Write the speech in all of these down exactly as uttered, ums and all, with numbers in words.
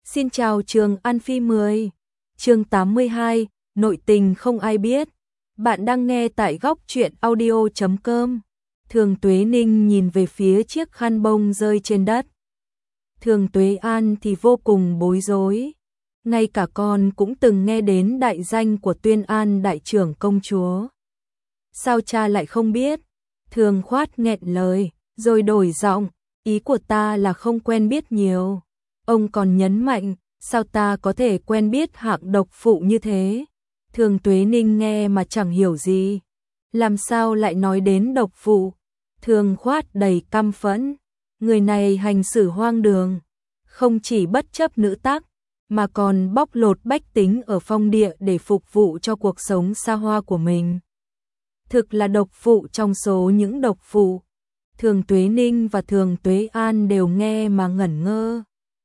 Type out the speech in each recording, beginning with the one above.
Xin chào Trường An Phi mười. Chương tám mươi hai, nội tình không ai biết. Bạn đang nghe tại góc truyện audio chấm com. Thường Tuế Ninh nhìn về phía chiếc khăn bông rơi trên đất. Thường Tuế An thì vô cùng bối rối. Ngay cả con cũng từng nghe đến đại danh của Tuyên An đại trưởng công chúa. Sao cha lại không biết? Thường Khoát nghẹn lời, rồi đổi giọng, ý của ta là không quen biết nhiều. Ông còn nhấn mạnh, sao ta có thể quen biết hạng độc phụ như thế? Thường Tuế Ninh nghe mà chẳng hiểu gì. Làm sao lại nói đến độc phụ? Thường Khoát đầy căm phẫn. Người này hành xử hoang đường. Không chỉ bất chấp nữ tác, mà còn bóc lột bách tính ở phong địa để phục vụ cho cuộc sống xa hoa của mình. Thực là độc phụ trong số những độc phụ. Thường Tuế Ninh và Thường Tuế An đều nghe mà ngẩn ngơ.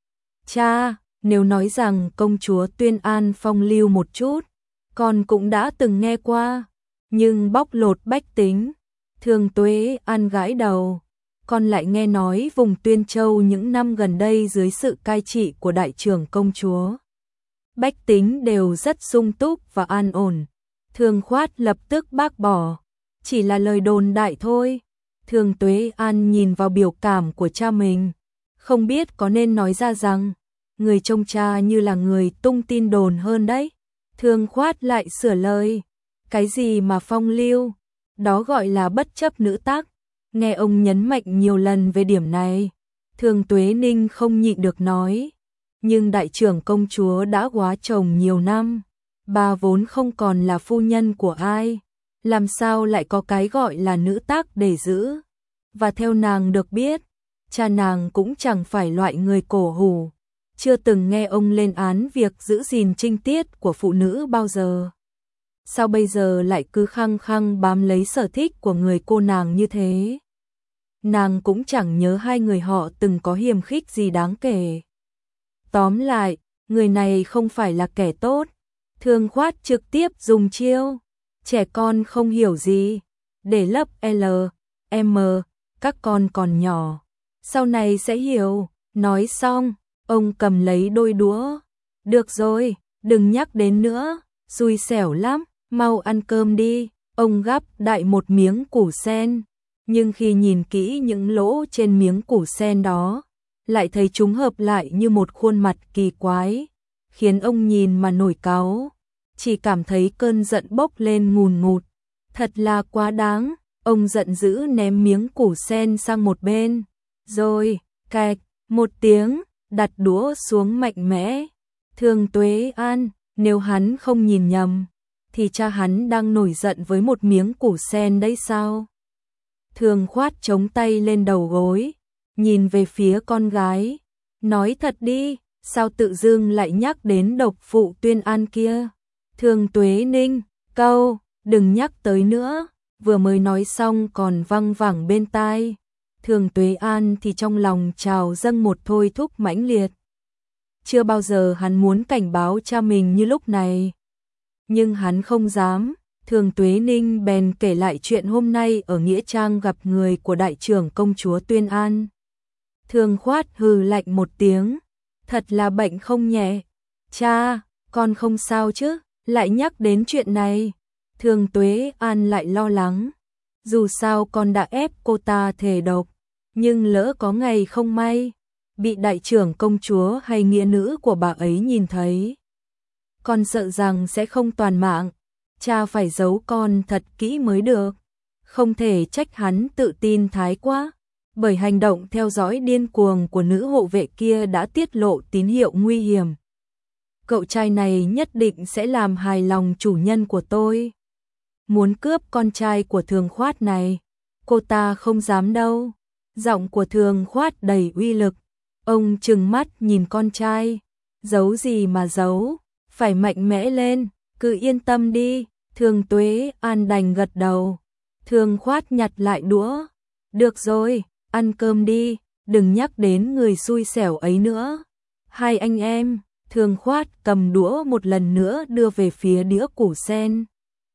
Cha, nếu nói rằng công chúa Tuyên An phong lưu một chút, con cũng đã từng nghe qua, nhưng bóc lột bách tính. Thường Tuế An gãi đầu, con lại nghe nói vùng Tuyên Châu những năm gần đây dưới sự cai trị của đại trưởng công chúa, bách tính đều rất sung túc và an ổn. Thường Khoát lập tức bác bỏ, chỉ là lời đồn đại thôi. Thường Tuế An nhìn vào biểu cảm của cha mình, không biết có nên nói ra rằng người trông cha như là người tung tin đồn hơn đấy. Thường Khoát lại sửa lời, cái gì mà phong lưu, đó gọi là bất chấp nữ tác. Nghe ông nhấn mạnh nhiều lần về điểm này, Thường Tuế Ninh không nhịn được nói, nhưng đại trưởng công chúa đã góa chồng nhiều năm, bà vốn không còn là phu nhân của ai, làm sao lại có cái gọi là nữ tác để giữ. Và theo nàng được biết, cha nàng cũng chẳng phải loại người cổ hủ, chưa từng nghe ông lên án việc giữ gìn trinh tiết của phụ nữ bao giờ. Sao bây giờ lại cứ khăng khăng bám lấy sở thích của người cô nàng như thế? Nàng cũng chẳng nhớ hai người họ từng có hiềm khích gì đáng kể. Tóm lại, người này không phải là kẻ tốt. Thường Khoát trực tiếp dùng chiêu trẻ con không hiểu gì để lấp L, M, các con còn nhỏ, sau này sẽ hiểu. Nói xong, ông cầm lấy đôi đũa. Được rồi, đừng nhắc đến nữa, xui xẻo lắm, mau ăn cơm đi. Ông gắp đại một miếng củ sen, nhưng khi nhìn kỹ những lỗ trên miếng củ sen đó, lại thấy chúng hợp lại như một khuôn mặt kỳ quái, khiến ông nhìn mà nổi cáu, chỉ cảm thấy cơn giận bốc lên ngùn ngụt. Thật là quá đáng, ông giận dữ ném miếng củ sen sang một bên, rồi, cạch, một tiếng, đặt đũa xuống mạnh mẽ. Thường Tuế An, nếu hắn không nhìn nhầm, thì cha hắn đang nổi giận với một miếng củ sen đấy sao? Thường Khoát chống tay lên đầu gối, nhìn về phía con gái, nói thật đi, sao tự dưng lại nhắc đến độc phụ Tuyên An kia? Thường Tuế Ninh, câu, đừng nhắc tới nữa, vừa mới nói xong còn văng vẳng bên tai. Thường Tuế An thì trong lòng trào dâng một thôi thúc mãnh liệt. Chưa bao giờ hắn muốn cảnh báo cha mình như lúc này, nhưng hắn không dám. Thường Tuế Ninh bèn kể lại chuyện hôm nay ở nghĩa trang gặp người của đại trưởng công chúa Tuyên An. Thường Khoát hừ lạnh một tiếng, thật là bệnh không nhẹ. Cha, con không sao chứ, lại nhắc đến chuyện này. Thường Tuế An lại lo lắng, dù sao con đã ép cô ta thề độc, nhưng lỡ có ngày không may bị đại trưởng công chúa hay nghĩa nữ của bà ấy nhìn thấy, con sợ rằng sẽ không toàn mạng. Cha phải giấu con thật kỹ mới được. Không thể trách hắn tự tin thái quá, bởi hành động theo dõi điên cuồng của nữ hộ vệ kia đã tiết lộ tín hiệu nguy hiểm. Cậu trai này nhất định sẽ làm hài lòng chủ nhân của tôi. Muốn cướp con trai của Thường Khoát này, cô ta không dám đâu. Giọng của Thường Khoát đầy uy lực. Ông trừng mắt nhìn con trai, giấu gì mà giấu, phải mạnh mẽ lên, cứ yên tâm đi. Thường Tuế An đành gật đầu. Thường Khoát nhặt lại đũa. Được rồi, ăn cơm đi, đừng nhắc đến người xui xẻo ấy nữa. Hai anh em. Thường Khoát cầm đũa một lần nữa đưa về phía đĩa củ sen.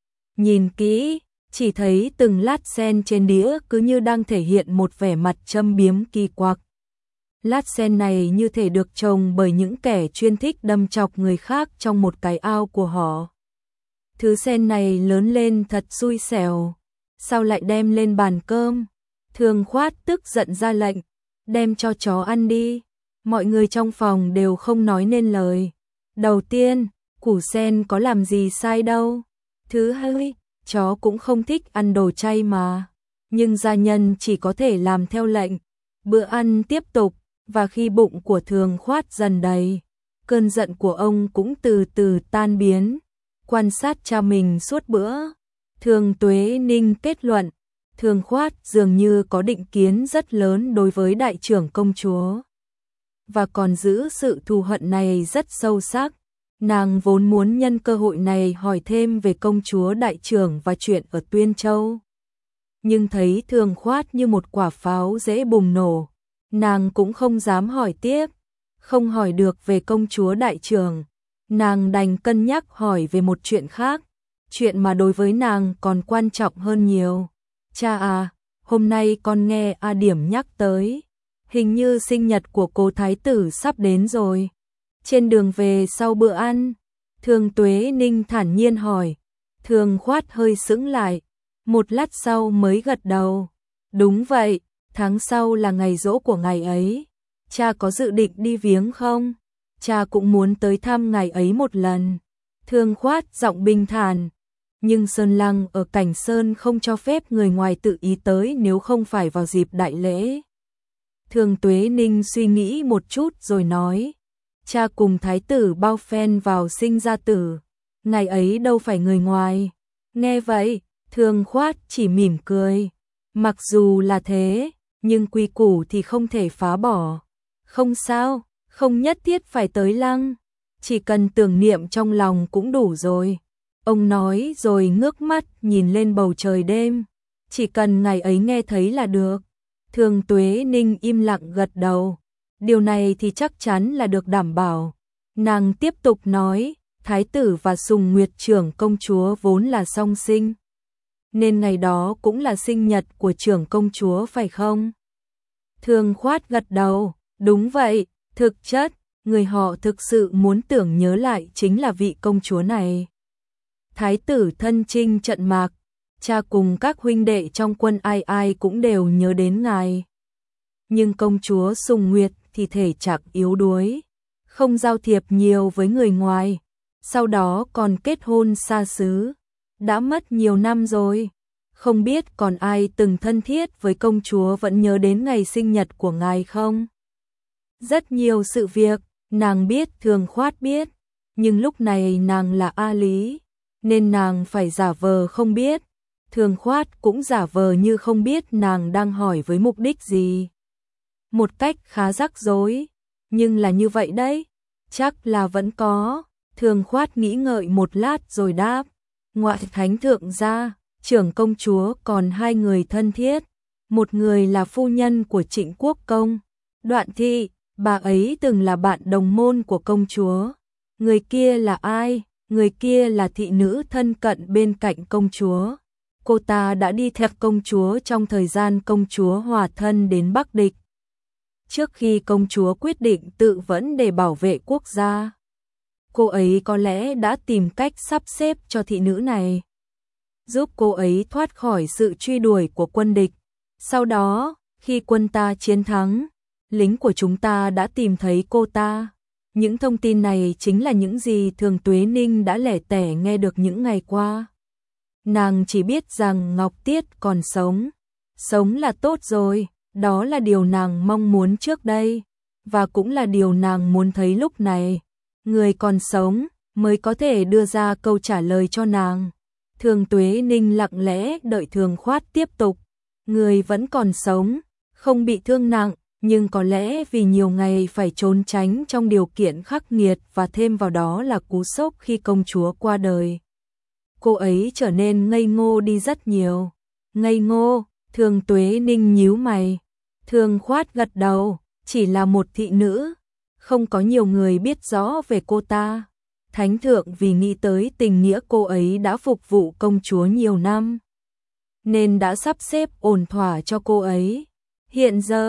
Nhìn kỹ, chỉ thấy từng lát sen trên đĩa cứ như đang thể hiện một vẻ mặt châm biếm kỳ quặc. Lát sen này như thể được trồng bởi những kẻ chuyên thích đâm chọc người khác trong một cái ao của họ. Thứ sen này lớn lên thật xui xẻo, sao lại đem lên bàn cơm? Thường Khoát tức giận ra lệnh, đem cho chó ăn đi. Mọi người trong phòng đều không nói nên lời. Đầu tiên, củ sen có làm gì sai đâu. Thứ hai, chó cũng không thích ăn đồ chay mà. Nhưng gia nhân chỉ có thể làm theo lệnh. Bữa ăn tiếp tục, và khi bụng của Thường Khoát dần đầy, cơn giận của ông cũng từ từ tan biến. Quan sát cha mình suốt bữa, Thường Tuế Ninh kết luận, Thường Khoát dường như có định kiến rất lớn đối với đại trưởng công chúa, và còn giữ sự thù hận này rất sâu sắc. Nàng vốn muốn nhân cơ hội này hỏi thêm về công chúa đại trưởng và chuyện ở Tuyên Châu. Nhưng thấy Thường Khoát như một quả pháo dễ bùng nổ, nàng cũng không dám hỏi tiếp. Không hỏi được về công chúa đại trưởng, nàng đành cân nhắc hỏi về một chuyện khác, chuyện mà đối với nàng còn quan trọng hơn nhiều. Cha à, hôm nay con nghe A Điểm nhắc tới, hình như sinh nhật của cố thái tử sắp đến rồi. Trên đường về sau bữa ăn, Thường Tuế Ninh thản nhiên hỏi. Thường Khoát hơi sững lại, một lát sau mới gật đầu. Đúng vậy, tháng sau là ngày giỗ của ngày ấy. Cha có dự định đi viếng không? Cha cũng muốn tới thăm ngày ấy một lần. Thường Khoát giọng bình thản, nhưng Sơn Lăng ở Cảnh Sơn không cho phép người ngoài tự ý tới nếu không phải vào dịp đại lễ. Thường Tuế Ninh suy nghĩ một chút rồi nói, cha cùng thái tử bao phen vào sinh ra tử, ngày ấy đâu phải người ngoài. Nghe vậy, Thường Khoát chỉ mỉm cười, mặc dù là thế, nhưng quy củ thì không thể phá bỏ. Không sao, không nhất thiết phải tới lăng, chỉ cần tưởng niệm trong lòng cũng đủ rồi. Ông nói rồi ngước mắt nhìn lên bầu trời đêm, chỉ cần ngày ấy nghe thấy là được. Thường Tuế Ninh im lặng gật đầu, điều này thì chắc chắn là được đảm bảo. Nàng tiếp tục nói, thái tử và Sùng Nguyệt trưởng công chúa vốn là song sinh, nên ngày đó cũng là sinh nhật của trưởng công chúa phải không? Thường Khoát gật đầu, đúng vậy, thực chất, người họ thực sự muốn tưởng nhớ lại chính là vị công chúa này. Thái tử thân chinh trận mạc, cha cùng các huynh đệ trong quân ai ai cũng đều nhớ đến ngài. Nhưng công chúa Sùng Nguyệt thì thể trạng yếu đuối, không giao thiệp nhiều với người ngoài, sau đó còn kết hôn xa xứ, đã mất nhiều năm rồi. Không biết còn ai từng thân thiết với công chúa vẫn nhớ đến ngày sinh nhật của ngài không? Rất nhiều sự việc, nàng biết Thường Khoát biết, nhưng lúc này nàng là A Lý, nên nàng phải giả vờ không biết. Thường Khoát cũng giả vờ như không biết nàng đang hỏi với mục đích gì. Một cách khá rắc rối, nhưng là như vậy đấy, chắc là vẫn có. Thường Khoát nghĩ ngợi một lát rồi đáp, ngoại thánh thượng ra, trưởng công chúa còn hai người thân thiết, một người là phu nhân của Trịnh Quốc công, Đoạn Thị, bà ấy từng là bạn đồng môn của công chúa. Người kia là ai? Người kia là thị nữ thân cận bên cạnh công chúa. Cô ta đã đi theo công chúa trong thời gian công chúa hòa thân đến Bắc Địch, trước khi công chúa quyết định tự vẫn để bảo vệ quốc gia. Cô ấy có lẽ đã tìm cách sắp xếp cho thị nữ này, giúp cô ấy thoát khỏi sự truy đuổi của quân địch. Sau đó, khi quân ta chiến thắng, lính của chúng ta đã tìm thấy cô ta. Những thông tin này chính là những gì Thường Tuế Ninh đã lẻ tẻ nghe được những ngày qua. Nàng chỉ biết rằng Ngọc Tiết còn sống. Sống là tốt rồi, đó là điều nàng mong muốn trước đây, và cũng là điều nàng muốn thấy lúc này. Người còn sống mới có thể đưa ra câu trả lời cho nàng. Thường Tuế Ninh lặng lẽ đợi Thường Khoát tiếp tục. Người vẫn còn sống, không bị thương nặng, nhưng có lẽ vì nhiều ngày phải trốn tránh trong điều kiện khắc nghiệt và thêm vào đó là cú sốc khi công chúa qua đời. Cô ấy trở nên ngây ngô đi rất nhiều. Ngây ngô, Thường Tuế Ninh nhíu mày. Thường Khoát gật đầu, chỉ là một thị nữ, không có nhiều người biết rõ về cô ta. Thánh thượng vì nghĩ tới tình nghĩa cô ấy đã phục vụ công chúa nhiều năm, nên đã sắp xếp ổn thỏa cho cô ấy. Hiện giờ,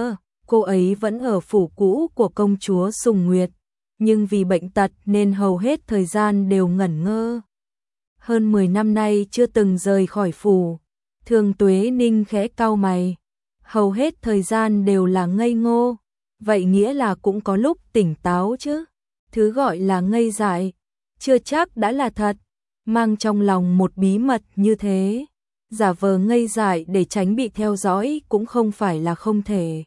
cô ấy vẫn ở phủ cũ của công chúa Sùng Nguyệt, nhưng vì bệnh tật nên hầu hết thời gian đều ngẩn ngơ. Hơn mười năm nay chưa từng rời khỏi phủ. Thường Tuế Ninh khẽ cau mày. Hầu hết thời gian đều là ngây ngô, vậy nghĩa là cũng có lúc tỉnh táo chứ. Thứ gọi là ngây dại, chưa chắc đã là thật, mang trong lòng một bí mật như thế. Giả vờ ngây dại để tránh bị theo dõi cũng không phải là không thể.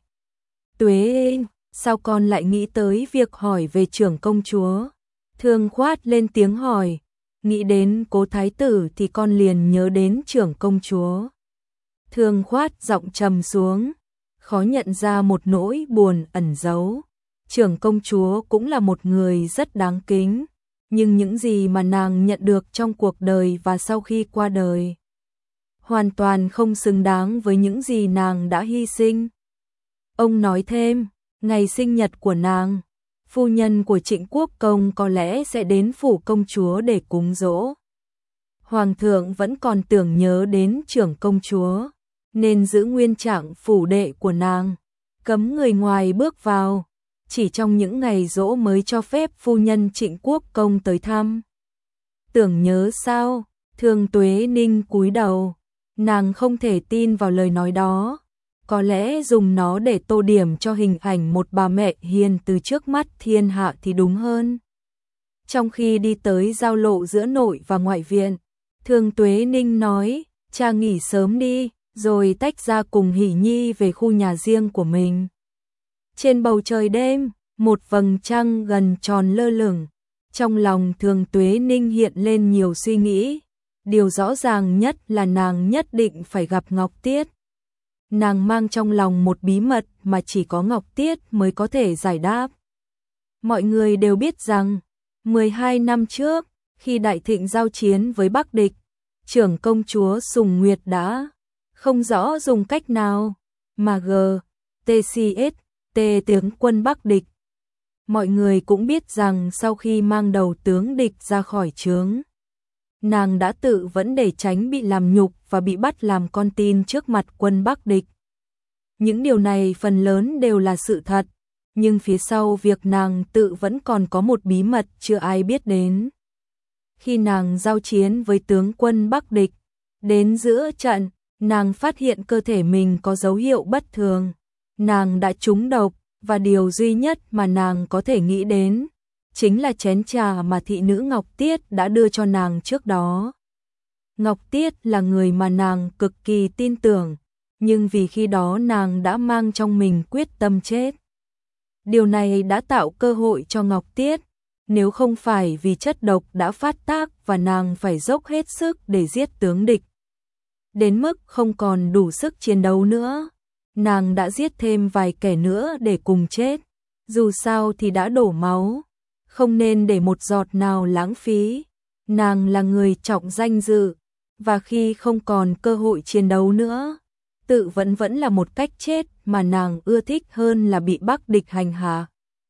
Tuế, sao con lại nghĩ tới việc hỏi về trưởng công chúa? Thường Khoát lên tiếng hỏi, nghĩ đến Cố thái tử thì con liền nhớ đến trưởng công chúa. Thường Khoát giọng trầm xuống, khó nhận ra một nỗi buồn ẩn giấu. Trưởng công chúa cũng là một người rất đáng kính, nhưng những gì mà nàng nhận được trong cuộc đời và sau khi qua đời hoàn toàn không xứng đáng với những gì nàng đã hy sinh. Ông nói thêm, ngày sinh nhật của nàng, phu nhân của Trịnh Quốc Công có lẽ sẽ đến phủ công chúa để cúng dỗ. Hoàng thượng vẫn còn tưởng nhớ đến trưởng công chúa, nên giữ nguyên trạng phủ đệ của nàng, cấm người ngoài bước vào, chỉ trong những ngày dỗ mới cho phép phu nhân Trịnh Quốc Công tới thăm. Tưởng nhớ sao? Thường Tuế Ninh cúi đầu, nàng không thể tin vào lời nói đó. Có lẽ dùng nó để tô điểm cho hình ảnh một bà mẹ hiền từ trước mắt thiên hạ thì đúng hơn. Trong khi đi tới giao lộ giữa nội và ngoại viện, Thường Tuế Ninh nói, cha nghỉ sớm đi, rồi tách ra cùng Hỷ Nhi về khu nhà riêng của mình. Trên bầu trời đêm, một vầng trăng gần tròn lơ lửng, trong lòng Thường Tuế Ninh hiện lên nhiều suy nghĩ. Điều rõ ràng nhất là nàng nhất định phải gặp Ngọc Tiết. Nàng mang trong lòng một bí mật mà chỉ có Ngọc Tiết mới có thể giải đáp. Mọi người đều biết rằng, mười hai năm trước, khi Đại Thịnh giao chiến với Bắc địch, trưởng công chúa Sùng Nguyệt đã không rõ dùng cách nào mà G, T C S, T tướng quân Bắc địch. Mọi người cũng biết rằng sau khi mang đầu tướng địch ra khỏi trướng, nàng đã tự vẫn để tránh bị làm nhục và bị bắt làm con tin trước mặt quân Bắc địch. Những điều này phần lớn đều là sự thật, nhưng phía sau việc nàng tự vẫn còn có một bí mật chưa ai biết đến. Khi nàng giao chiến với tướng quân Bắc địch, đến giữa trận, nàng phát hiện cơ thể mình có dấu hiệu bất thường. Nàng đã trúng độc, và điều duy nhất mà nàng có thể nghĩ đến chính là chén trà mà thị nữ Ngọc Tiết đã đưa cho nàng trước đó. Ngọc Tiết là người mà nàng cực kỳ tin tưởng, nhưng vì khi đó nàng đã mang trong mình quyết tâm chết. Điều này đã tạo cơ hội cho Ngọc Tiết, nếu không phải vì chất độc đã phát tác và nàng phải dốc hết sức để giết tướng địch. Đến mức không còn đủ sức chiến đấu nữa, nàng đã giết thêm vài kẻ nữa để cùng chết. Dù sao thì đã đổ máu, không nên để một giọt nào lãng phí. Nàng là người trọng danh dự, và khi không còn cơ hội chiến đấu nữa, tự vẫn vẫn là một cách chết mà nàng ưa thích hơn là bị Bắc địch hành hạ.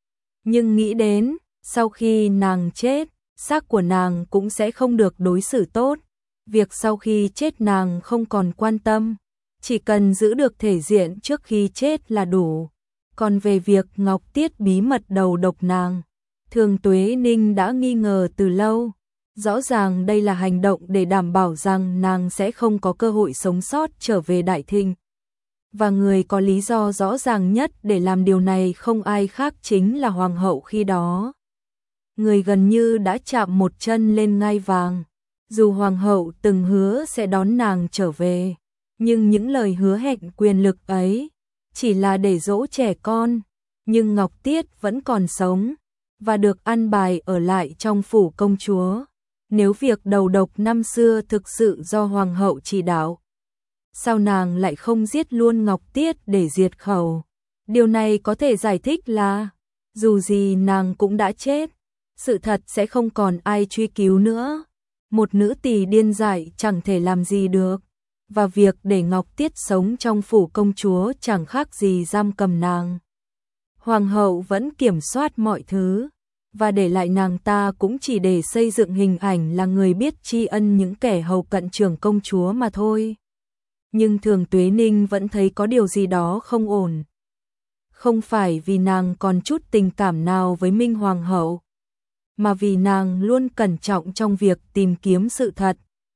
Nhưng nghĩ đến, sau khi nàng chết, xác của nàng cũng sẽ không được đối xử tốt. Việc sau khi chết nàng không còn quan tâm, chỉ cần giữ được thể diện trước khi chết là đủ. Còn về việc Ngọc Tiết bí mật đầu độc nàng, Thường Tuế Ninh đã nghi ngờ từ lâu. Rõ ràng đây là hành động để đảm bảo rằng nàng sẽ không có cơ hội sống sót trở về Đại Thịnh. Và người có lý do rõ ràng nhất để làm điều này không ai khác chính là Hoàng hậu khi đó. Người gần như đã chạm một chân lên ngai vàng. Dù Hoàng hậu từng hứa sẽ đón nàng trở về, nhưng những lời hứa hẹn quyền lực ấy chỉ là để dỗ trẻ con. Nhưng Ngọc Tiết vẫn còn sống và được an bài ở lại trong phủ công chúa. Nếu việc đầu độc năm xưa thực sự do Hoàng hậu chỉ đạo, sao nàng lại không giết luôn Ngọc Tiết để diệt khẩu? Điều này có thể giải thích là, dù gì nàng cũng đã chết, sự thật sẽ không còn ai truy cứu nữa. Một nữ tỳ điên dại chẳng thể làm gì được, và việc để Ngọc Tiết sống trong phủ công chúa chẳng khác gì giam cầm nàng. Hoàng hậu vẫn kiểm soát mọi thứ, và để lại nàng ta cũng chỉ để xây dựng hình ảnh là người biết tri ân những kẻ hầu cận trưởng công chúa mà thôi. Nhưng Thường Tuế Ninh vẫn thấy có điều gì đó không ổn. không phải vì nàng còn chút tình cảm nào với Minh Hoàng hậu, mà vì nàng luôn cẩn trọng trong việc tìm kiếm sự thật.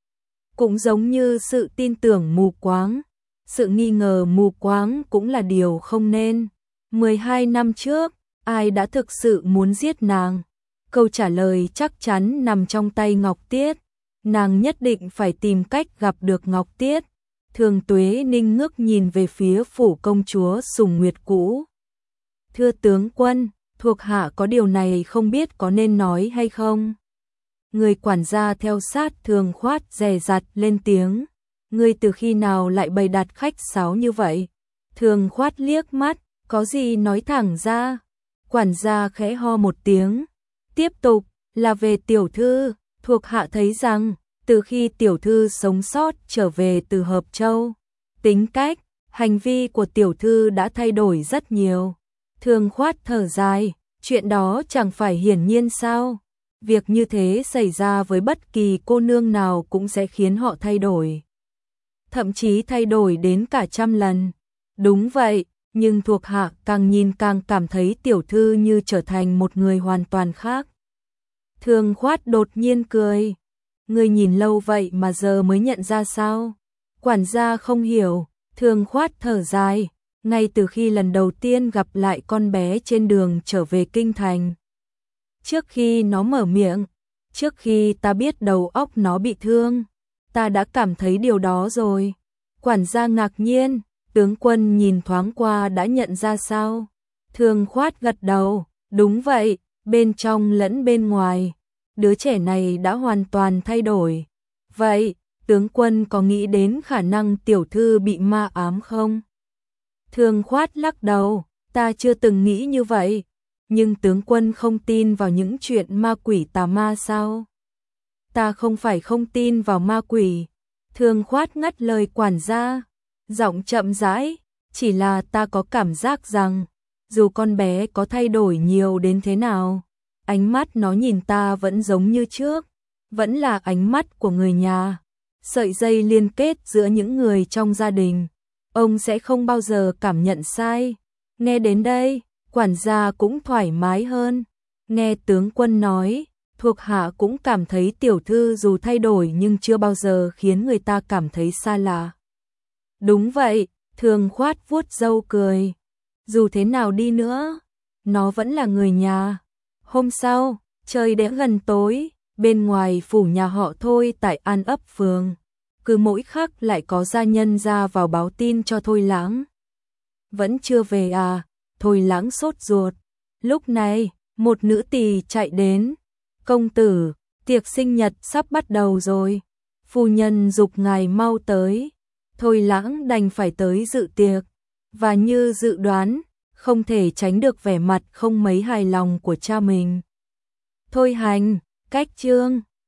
Cũng giống như sự tin tưởng mù quáng, sự nghi ngờ mù quáng cũng là điều không nên. mười hai năm trước, ai đã thực sự muốn giết nàng? Câu trả lời chắc chắn nằm trong tay Ngọc Tiết. Nàng nhất định phải tìm cách gặp được Ngọc Tiết. Thường Tuế Ninh ngước nhìn về phía phủ công chúa Sùng Nguyệt cũ. Thưa tướng quân, thuộc hạ có điều này không biết có nên nói hay không? Người quản gia theo sát Thường Khoát dè dặt lên tiếng. Ngươi từ khi nào lại bày đặt khách sáo như vậy? Thường Khoát liếc mắt, có gì nói thẳng ra. Quản gia khẽ ho một tiếng. Tiếp tục, là về tiểu thư, thuộc hạ thấy rằng, từ khi tiểu thư sống sót trở về từ Hợp Châu, tính cách, hành vi của tiểu thư đã thay đổi rất nhiều. Thường Khoát thở dài, chuyện đó chẳng phải hiển nhiên sao? Việc như thế xảy ra với bất kỳ cô nương nào cũng sẽ khiến họ thay đổi. Thậm chí thay đổi đến cả trăm lần. Đúng vậy, nhưng thuộc hạ càng nhìn càng cảm thấy tiểu thư như trở thành một người hoàn toàn khác. Thường Khoát đột nhiên cười. Người nhìn lâu vậy mà giờ mới nhận ra sao? Quản gia không hiểu, Thường Khoát thở dài. Ngay từ khi lần đầu tiên gặp lại con bé trên đường trở về kinh thành. Trước khi nó mở miệng, trước khi ta biết đầu óc nó bị thương, ta đã cảm thấy điều đó rồi. Quản gia ngạc nhiên, tướng quân nhìn thoáng qua đã nhận ra sao? Thường Khoát gật đầu, đúng vậy, bên trong lẫn bên ngoài, đứa trẻ này đã hoàn toàn thay đổi. Vậy, tướng quân có nghĩ đến khả năng tiểu thư bị ma ám không? Thường Khoát lắc đầu, ta chưa từng nghĩ như vậy, nhưng tướng quân không tin vào những chuyện ma quỷ tà ma sao? Ta không phải không tin vào ma quỷ. Thường Khoát ngắt lời quản gia, giọng chậm rãi, chỉ là ta có cảm giác rằng, dù con bé có thay đổi nhiều đến thế nào, ánh mắt nó nhìn ta vẫn giống như trước, vẫn là ánh mắt của người nhà, sợi dây liên kết giữa những người trong gia đình. Ông sẽ không bao giờ cảm nhận sai. Nghe đến đây, quản gia cũng thoải mái hơn. Nghe tướng quân nói, thuộc hạ cũng cảm thấy tiểu thư dù thay đổi nhưng chưa bao giờ khiến người ta cảm thấy xa lạ. Đúng vậy, Thường Khoát vuốt râu cười. Dù thế nào đi nữa, nó vẫn là người nhà. Hôm sau, trời đã gần tối, bên ngoài phủ nhà họ Thôi tại An Ấp phường. Cứ mỗi khắc lại có gia nhân ra vào báo tin cho Thôi Lãng. Vẫn chưa về à? Thôi Lãng sốt ruột. Lúc này, một nữ tỳ chạy đến. Công tử, tiệc sinh nhật sắp bắt đầu rồi. Phu nhân giục ngài mau tới. Thôi Lãng đành phải tới dự tiệc. Và như dự đoán, không thể tránh được vẻ mặt không mấy hài lòng của cha mình. Thôi Hành, cách trương,